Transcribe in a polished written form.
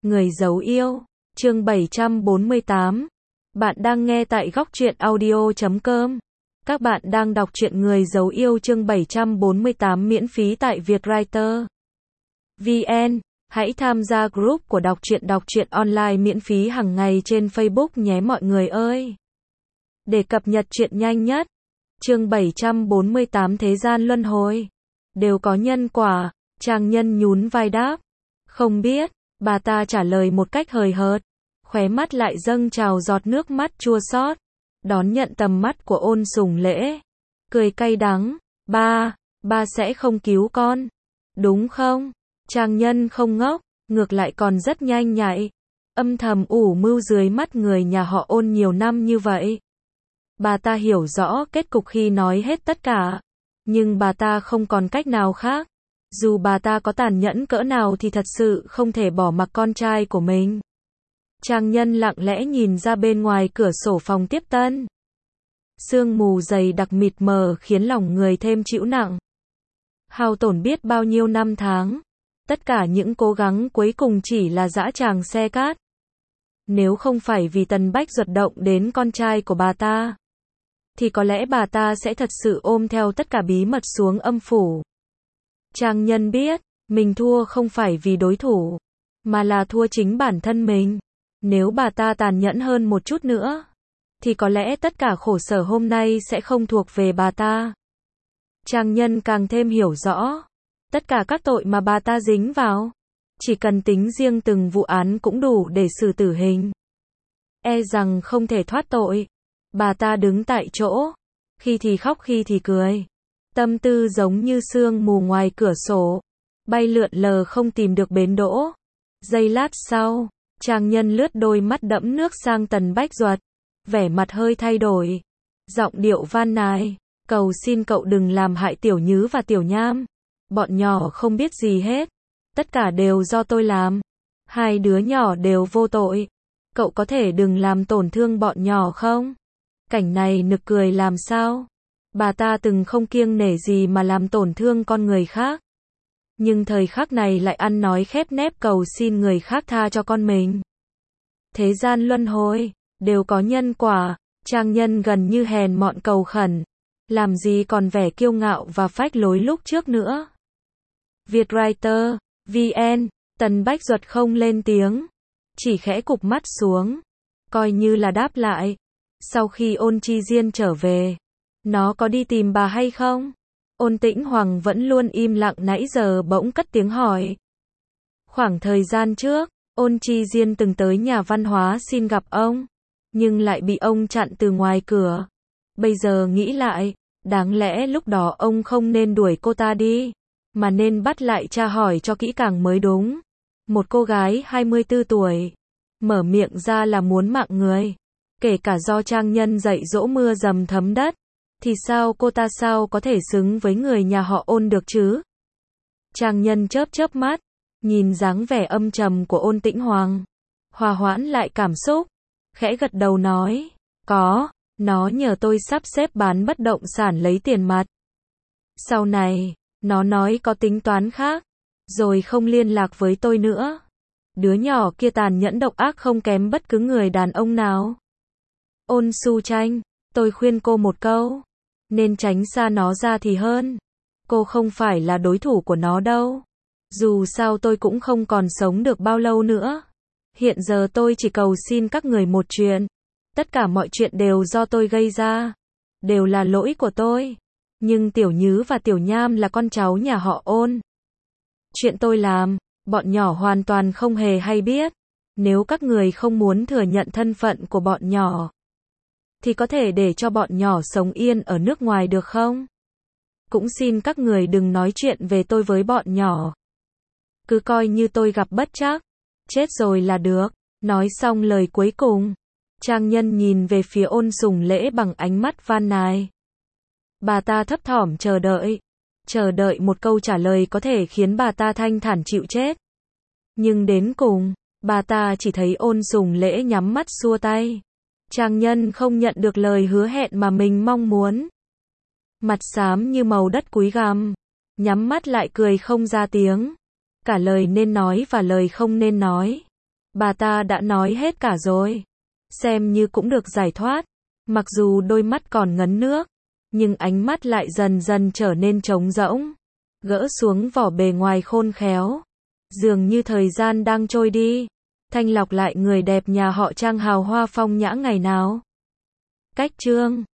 Người giấu yêu, chương 748. Bạn đang nghe tại Góc Truyện Audio.com. Các bạn đang đọc truyện Người giấu yêu chương 748 miễn phí tại Vietwriter VN. Hãy tham gia group của đọc truyện online miễn phí hàng ngày trên Facebook nhé mọi người ơi. Để cập nhật truyện nhanh nhất. Chương 748 Thế gian luân hồi. Đều có nhân quả, Trang Nhân nhún vai đáp. Không biết, bà ta trả lời một cách hời hợt. Khóe mắt lại dâng trào giọt nước mắt chua xót. Đón nhận tầm mắt của Ôn Sùng Lễ. Cười cay đắng, ba sẽ không cứu con. Đúng không? Trang Nhân không ngốc, ngược lại còn rất nhanh nhạy. Âm thầm ủ mưu dưới mắt người nhà họ Ôn nhiều năm như vậy. Bà ta hiểu rõ kết cục khi nói hết tất cả. Nhưng bà ta không còn cách nào khác. Dù bà ta có tàn nhẫn cỡ nào thì thật sự không thể bỏ mặc con trai của mình. Trang Nhân lặng lẽ nhìn ra bên ngoài cửa sổ phòng tiếp tân. Sương mù dày đặc mịt mờ khiến lòng người thêm chịu nặng. Hao tổn biết bao nhiêu năm tháng. Tất cả những cố gắng cuối cùng chỉ là dã tràng xe cát. Nếu không phải vì Tần Bách Duật động đến con trai của bà ta, thì có lẽ bà ta sẽ thật sự ôm theo tất cả bí mật xuống âm phủ. Trang Nhân biết, mình thua không phải vì đối thủ, mà là thua chính bản thân mình. Nếu bà ta tàn nhẫn hơn một chút nữa, thì có lẽ tất cả khổ sở hôm nay sẽ không thuộc về bà ta. Trang Nhân càng thêm hiểu rõ, tất cả các tội mà bà ta dính vào, chỉ cần tính riêng từng vụ án cũng đủ để xử tử hình. E rằng không thể thoát tội. Bà ta đứng tại chỗ, khi thì khóc khi thì cười. Tâm tư giống như sương mù ngoài cửa sổ, bay lượn lờ không tìm được bến đỗ. Giây lát sau, Trang Nhân lướt đôi mắt đẫm nước sang Tần Bách Duật, vẻ mặt hơi thay đổi, giọng điệu van nài, cầu xin cậu đừng làm hại Tiểu Nhứ và Tiểu Nham. Bọn nhỏ không biết gì hết, tất cả đều do tôi làm. Hai đứa nhỏ đều vô tội, cậu có thể đừng làm tổn thương bọn nhỏ không? Cảnh này nực cười làm sao? Bà ta từng không kiêng nể gì mà làm tổn thương con người khác. Nhưng thời khắc này lại ăn nói khép nép cầu xin người khác tha cho con mình. Thế gian luân hồi, đều có nhân quả. Trang Nhân gần như hèn mọn cầu khẩn. Làm gì còn vẻ kiêu ngạo và phách lối lúc trước nữa. Vietwriter VN. Tần Bách Duật không lên tiếng, chỉ khẽ cụp mắt xuống, coi như là đáp lại. Sau khi Ôn Chi Diên trở về, nó có đi tìm bà hay không? Ôn Tĩnh Hoàng vẫn luôn im lặng nãy giờ bỗng cất tiếng hỏi. Khoảng thời gian trước, Ôn Chi Diên từng tới nhà văn hóa xin gặp ông, nhưng lại bị ông chặn từ ngoài cửa. Bây giờ nghĩ lại, đáng lẽ lúc đó ông không nên đuổi cô ta đi, mà nên bắt lại tra hỏi cho kỹ càng mới đúng. Một cô gái 24 tuổi, mở miệng ra là muốn mạng người, kể cả do Trang Nhân dạy dỗ mưa dầm thấm đất, thì cô ta có thể xứng với người nhà họ Ôn được chứ? Trang Nhân chớp chớp mắt, nhìn dáng vẻ âm trầm của Ôn Tĩnh Hoàng, hòa hoãn lại cảm xúc, khẽ gật đầu nói, có, nó nhờ tôi sắp xếp bán bất động sản lấy tiền mặt. Sau này, nó nói có tính toán khác, rồi không liên lạc với tôi nữa. Đứa nhỏ kia tàn nhẫn độc ác không kém bất cứ người đàn ông nào. Ôn Su Tranh, tôi khuyên cô một câu, nên tránh xa nó ra thì hơn. Cô không phải là đối thủ của nó đâu. Dù sao tôi cũng không còn sống được bao lâu nữa. Hiện giờ tôi chỉ cầu xin các người một chuyện. Tất cả mọi chuyện đều do tôi gây ra. Đều là lỗi của tôi. Nhưng Tiểu Nhứ và Tiểu Nham là con cháu nhà họ Ôn. Chuyện tôi làm, bọn nhỏ hoàn toàn không hề hay biết. Nếu các người không muốn thừa nhận thân phận của bọn nhỏ, thì có thể để cho bọn nhỏ sống yên ở nước ngoài được không? Cũng xin các người đừng nói chuyện về tôi với bọn nhỏ. Cứ coi như tôi gặp bất trắc, chết rồi là được. Nói xong lời cuối cùng, Trang Nhân nhìn về phía Ôn Sùng Lễ bằng ánh mắt van nài. Bà ta thấp thỏm chờ đợi một câu trả lời có thể khiến bà ta thanh thản chịu chết. Nhưng đến cùng, bà ta chỉ thấy Ôn Sùng Lễ nhắm mắt xua tay. Trang Nhân không nhận được lời hứa hẹn mà mình mong muốn. Mặt xám như màu đất cúi gằm, nhắm mắt lại cười không ra tiếng. Cả lời nên nói và lời không nên nói, Bà ta đã nói hết cả rồi. Xem như cũng được giải thoát. Mặc dù đôi mắt còn ngấn nước, nhưng ánh mắt lại dần dần trở nên trống rỗng. Gỡ xuống vỏ bề ngoài khôn khéo. Dường như thời gian đang trôi đi. Thanh lọc lại người đẹp nhà họ Trang hào hoa phong nhã ngày nào. Cách chương